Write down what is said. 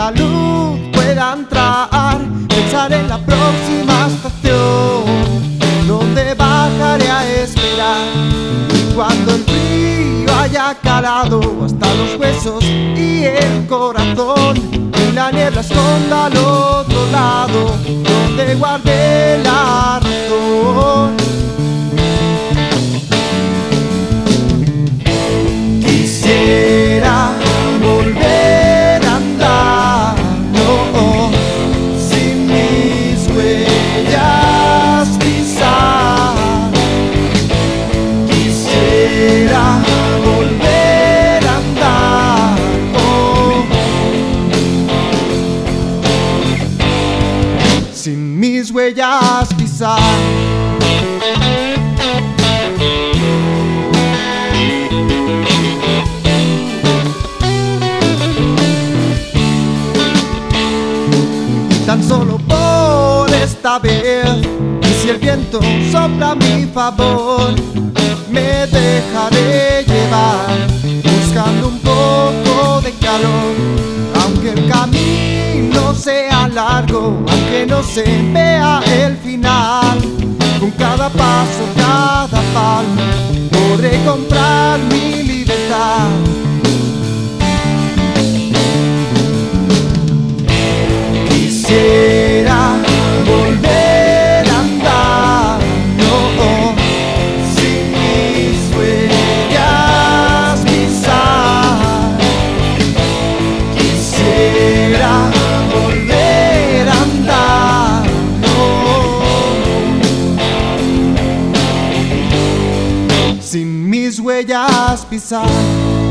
la luz pueda entrar, pensar en la próxima estación donde bajaré a esperar. Y cuando el frío haya calado hasta los huesos y el corazón, y la niebla esconda al otro lado donde guardé la razón. Quisiera volver a andar, no, sin mis huellas pisar. Quisiera volver a andar, sin mis huellas pisar. Tan solo por esta vez, y si el viento sopla a mi favor, me dejaré llevar, buscando un poco de calor. Aunque el camino sea largo, aunque no se vea el final, con cada paso, cada palmo, podré comprar mi libertad. Quisiera volver a andar, no, sin mis huellas pisar. Quisiera volver a andar, no, sin mis huellas pisar.